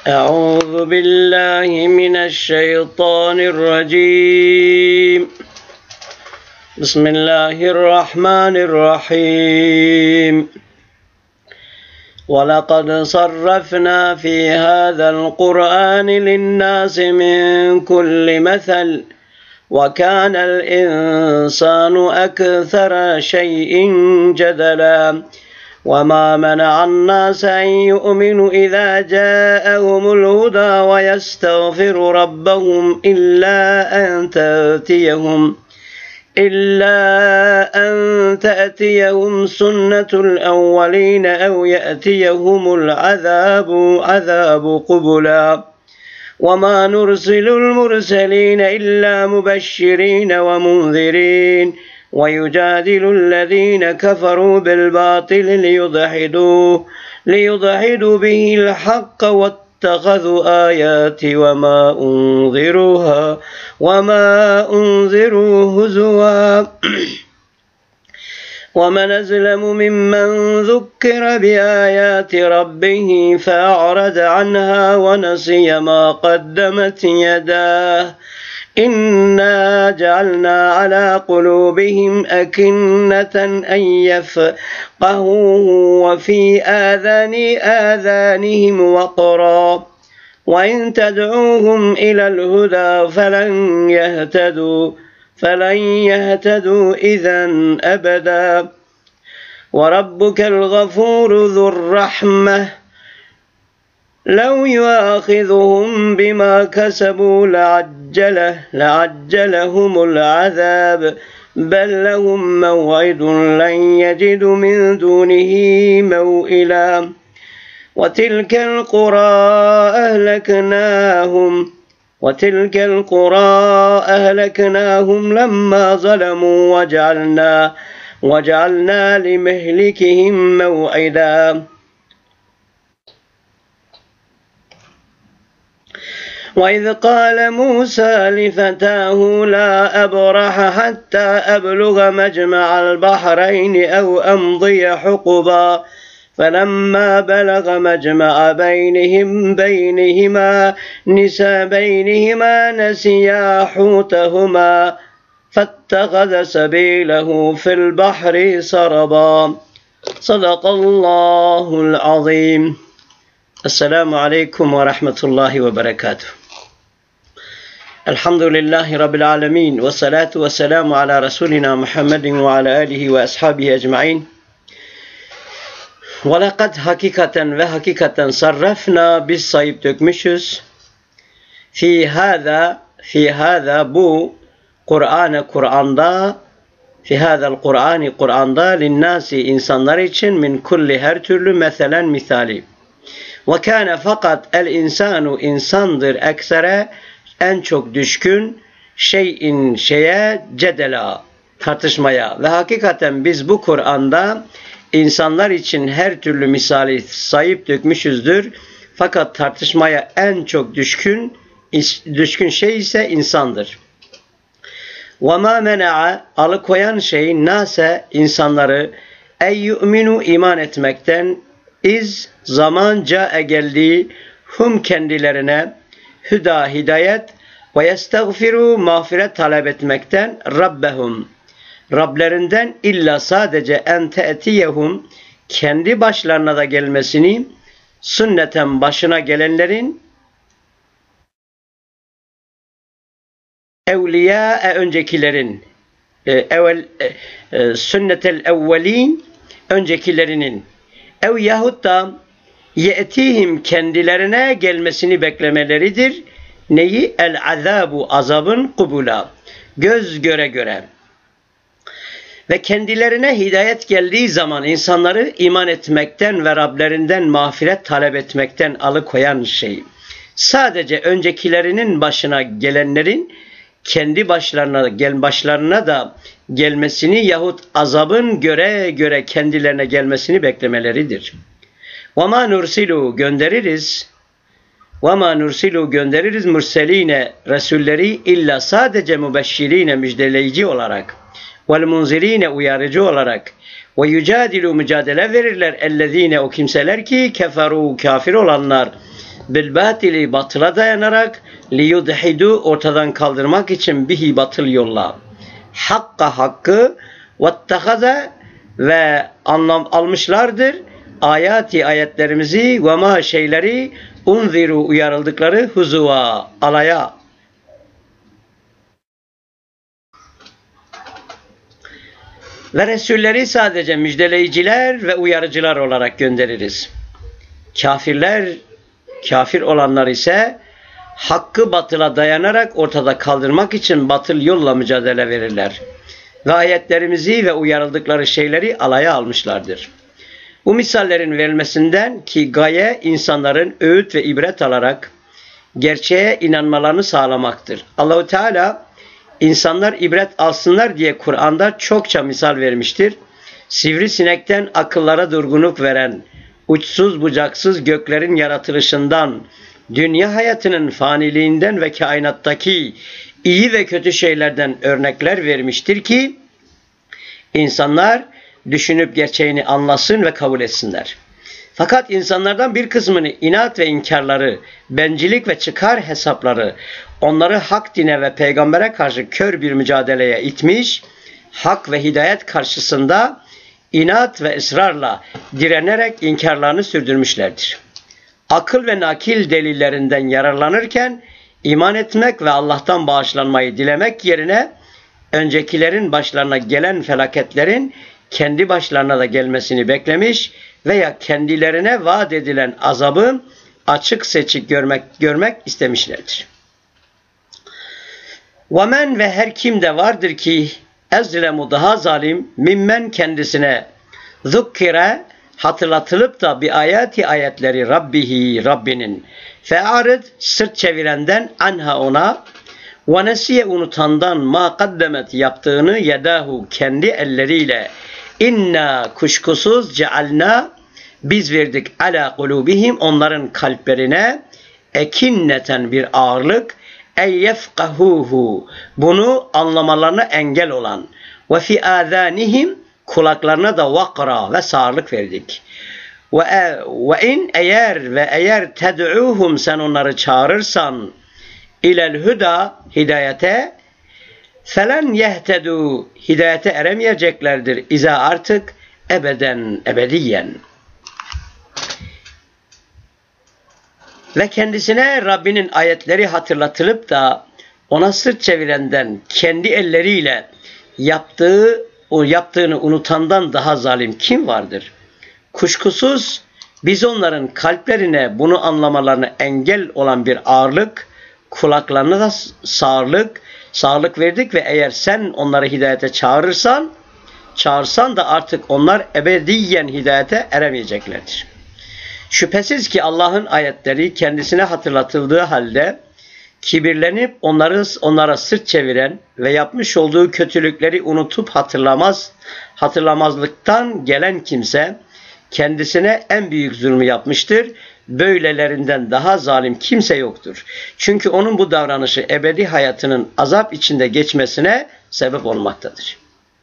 أعوذ بالله من الشيطان الرجيم. بسم الله الرحمن الرحيم. ولقد صرفنا في هذا القرآن للناس من كل مثل وكان الإنسان أكثر شيء جدلا وما منع الناس أن يؤمنوا إذا جاءهم الهدى ويستغفروا ربهم إلا أن تأتيهم سنة الأولين أو يأتيهم عذاب قبلا وما نرسل المرسلين إلا مبشرين ومنذرين ويجادل الذين كفروا بالباطل ليضحدوا به الحق واتخذوا آياتي وما أنذروا هزوا ومن أظلم ممن ذكر بآيات ربه فأعرض عنها ونسي ما قدمت يداه إنا جعلنا على قلوبهم أكنة أن يفقهوه وفي آذانهم وقرا وإن تدعوهم إلى الهدى فلن يهتدوا إذا أبدا وربك الغفور ذو الرحمة لو يؤاخذهم بما كسبوا لعجلهم العذاب بل لهم موعد لن يجدوا من دونه موئلا وتلك القرى أهلكناهم لما ظلموا وجعلنا لمهلكهم موعدا وإذ قال موسى لفتاه لا أبرح حتى أبلغ مجمع البحرين أو أمضي حقبا فلما بلغ مجمع بينهما نسيا حوتهما فاتخذ سبيله في البحر سربا صدق الله العظيم. السلام عليكم ورحمة الله وبركاته. الحمد لله رب العالمين والصلاة والسلام على رسولنا محمد وعلى آله وأصحابه أجمعين. Velakad hakikaten sarrafna biz sayıp dökmüşüz. Fi hâzâ bu Kur'an'da linnâsi insanlar için min kulli her türlü meselen misali. Ve kâne fakat el insanu insandır eksere en çok düşkün şeye cedela tartışmaya ve hakikaten biz bu Kur'an'da İnsanlar için her türlü misali sayıp dökmüşüzdür. Fakat tartışmaya en çok düşkün şey ise insandır. وَمَا مَنَعَ alıkoyan şey nase insanları eyyü'minu iman etmekten zaman cae geldiği hum kendilerine hüda hidayet ve yestagfiru mağfiret talep etmekten rabbehum Rablerinden illa sadece en te'tiyehum kendi başlarına da gelmesini sünneten başına gelenlerin evliya öncekilerin sünnetel evvelin öncekilerinin ev yahut da ye'tihim kendilerine gelmesini beklemeleridir. Neyi? El azabu azabın kubula göz göre ve kendilerine hidayet geldiği zaman insanları iman etmekten ve Rablerinden mağfiret talep etmekten alıkoyan şey. Sadece öncekilerinin başına gelenlerin kendi başlarına da gelmesini yahut azabın göre kendilerine gelmesini beklemeleridir. وَمَا نُرْسِلُوا göndeririz mürseline Resulleri illa sadece mübeşşirine müjdeleyici olarak vel munzirine uyarıcı olarak ve yücadilu mücadele verirler ellezine o kimseler ki keferu kafir olanlar bil batili batıla dayanarak liyudhidu ortadan kaldırmak için bihi batıl yolla hakka hakkı vettehaze ve anlam almışlardır ayetlerimizi ve ma şeyleri unziru uyarıldıkları huzuva alaya. Ve Resulleri sadece müjdeleyiciler ve uyarıcılar olarak göndeririz. Kafir olanlar ise hakkı batıla dayanarak ortada kaldırmak için batıl yolla mücadele verirler. Ve ayetlerimizi ve uyarıldıkları şeyleri alaya almışlardır. Bu misallerin verilmesinden ki gaye insanların öğüt ve ibret alarak gerçeğe inanmalarını sağlamaktır. Allahu Teala insanlar ibret alsınlar diye Kur'an'da çokça misal vermiştir. Sivrisinekten akıllara durgunluk veren, uçsuz bucaksız göklerin yaratılışından, dünya hayatının faniliğinden ve kainattaki iyi ve kötü şeylerden örnekler vermiştir ki insanlar düşünüp gerçeğini anlasın ve kabul etsinler. Fakat insanlardan bir kısmını inat ve inkarları, bencillik ve çıkar hesapları onları hak dine ve peygambere karşı kör bir mücadeleye itmiş, hak ve hidayet karşısında inat ve ısrarla direnerek inkarlarını sürdürmüşlerdir. Akıl ve nakil delillerinden yararlanırken iman etmek ve Allah'tan bağışlanmayı dilemek yerine öncekilerin başlarına gelen felaketlerin kendi başlarına da gelmesini beklemiş veya kendilerine vaat edilen azabı açık seçik görmek istemişlerdir. وَمَنْ ve her kim de vardır ki ezlemu daha zalim mimmen kendisine zukkire hatırlatılıp da bir ayetleri Rabbinin fe'arid sırt çevirenden anha ona ve nesiye unutandan ma kaddemet yaptığını yedahu kendi elleriyle inna kuşkusuz cealna biz verdik ala kulubihim onların kalplerine ekinneten bir ağırlık yefkahuhu bunu anlamalarına engel olan ve fi azanihim kulaklarına da vakra ve sağırlık verdik. Ve in eğer ted'uhum sen onları çağırırsan ilel huda hidayete felen yehtedu hidayete eremeyeceklerdir iza artık ebediyen. Ve kendisine Rabbinin ayetleri hatırlatılıp da ona sırt çevirenden kendi elleriyle yaptığını unutandan daha zalim kim vardır? Kuşkusuz biz onların kalplerine bunu anlamalarına engel olan bir ağırlık, kulaklarına da sağırlık verdik ve eğer sen onları hidayete çağırsan da artık onlar ebediyen hidayete eremeyeceklerdir. Şüphesiz ki Allah'ın ayetleri kendisine hatırlatıldığı halde kibirlenip onlara sırt çeviren ve yapmış olduğu kötülükleri unutup hatırlamazlıktan gelen kimse kendisine en büyük zulmü yapmıştır. Böylelerinden daha zalim kimse yoktur. Çünkü onun bu davranışı ebedi hayatının azap içinde geçmesine sebep olmaktadır.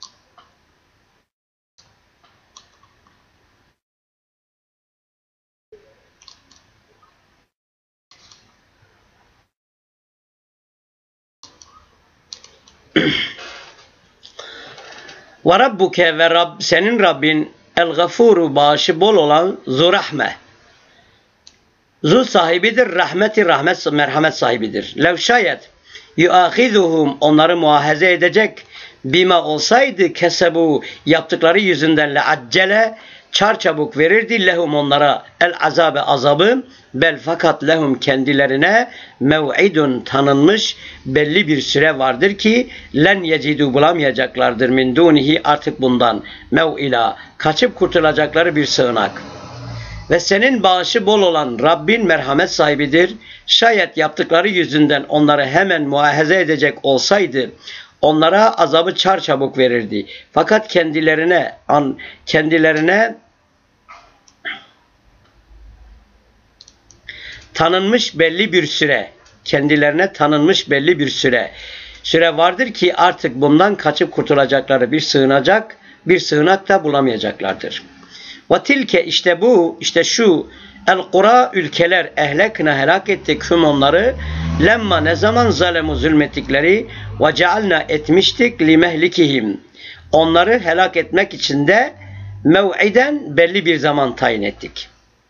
Ve Rabbuke ve senin Rabbin el-gafuru bağışı bol olan zurahme. Zu sahibidir, merhamet sahibidir. Lev şayet yuahizuhum onları muahaze edecek bima olsaydı kesebu yaptıkları yüzünden le accele çarçabuk verirdi lehum onlara el azabı bel fakat lehum kendilerine mev'idun tanınmış belli bir süre vardır ki len yecidu bulamayacaklardır min dunihi artık bundan mev'ila kaçıp kurtulacakları bir sığınak. Ve senin bağışı bol olan Rabbin merhamet sahibidir. Şayet yaptıkları yüzünden onları hemen muahaze edecek olsaydı onlara azabı çarçabuk verirdi. Fakat kendilerine tanınmış belli bir süre vardır ki artık bundan kaçıp kurtulacakları bir sığınak da bulamayacaklardır. Ve tilke işte şu El-Kura ülkeler ehlekna helak ettik hüm onları. Lemma ne zaman zalemu zulmettikleri ve cealna etmiştik limehlikihim. Onları helak etmek için de mev'iden belli bir zaman tayin ettik.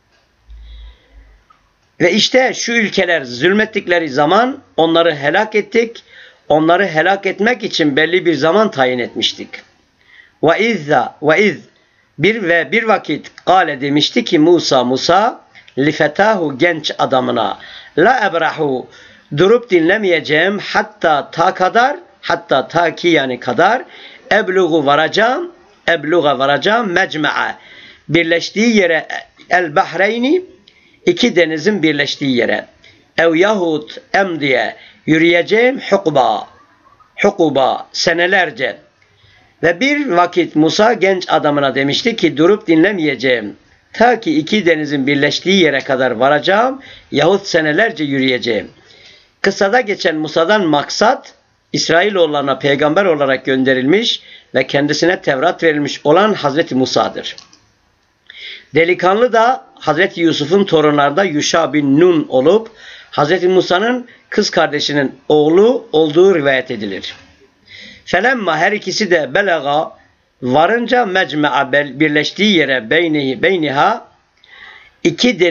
Ve işte şu ülkeler zulmettikleri zaman onları helak ettik. Onları helak etmek için belli bir zaman tayin etmiştik. Ve iz bir vakit kâle demişti ki Musa lifetahu genç adamına la ebrahu durup dinlemeyeceğim hatta ta ki yani kadar ebluğa varacağım mecma'a birleştiği yere el bahreyni iki denizin birleştiği yere ev yahut emdiye yürüyeceğim hukuba senelerce. Ve bir vakit Musa genç adamına demişti ki durup dinlemeyeceğim ta ki iki denizin birleştiği yere kadar varacağım yahut senelerce yürüyeceğim. Kıssada geçen Musa'dan maksat İsrailoğullarına peygamber olarak gönderilmiş ve kendisine Tevrat verilmiş olan Hazreti Musa'dır. Delikanlı da Hazreti Yusuf'un torunlarda Yuşa bin Nun olup Hazreti Musa'nın kız kardeşinin oğlu olduğu rivayet edilir. Felemma her ikisi de belaga varınca mecma'a birleştiği yere beyniha iki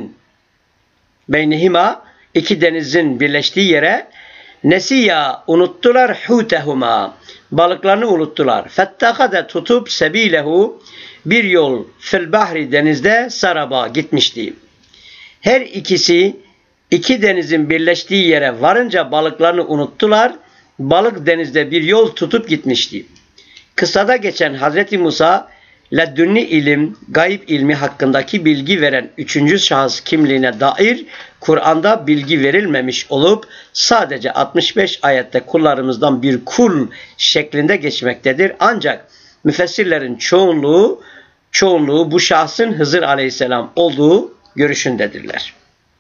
denizin birleştiği yere nesiya unuttular hutehuma balıklarını unuttular. Fettakade tutup sebilehu bir yol fil bahri denizde saraba gitmişti. Her ikisi iki denizin birleştiği yere varınca balıklarını unuttular. Balık denizde bir yol tutup gitmişti. Kıssada geçen Hazreti Musa leddünni ilim, gayb ilmi hakkındaki bilgi veren üçüncü şahıs kimliğine dair Kur'an'da bilgi verilmemiş olup sadece 65 ayette kullarımızdan bir kul şeklinde geçmektedir. Ancak müfessirlerin çoğunluğu bu şahsın Hızır aleyhisselam olduğu görüşündedirler.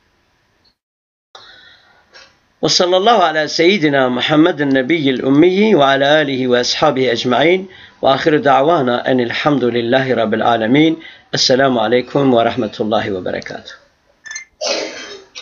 Ve sallallahu ala seyyidina Muhammedin nebiyyil ummiyi ve ala alihi ve ashabihi ecma'in ve ahiru da'vana enilhamdülillahi rabbil alemin. Esselamu aleyküm ve rahmetullahi ve berekatuhu.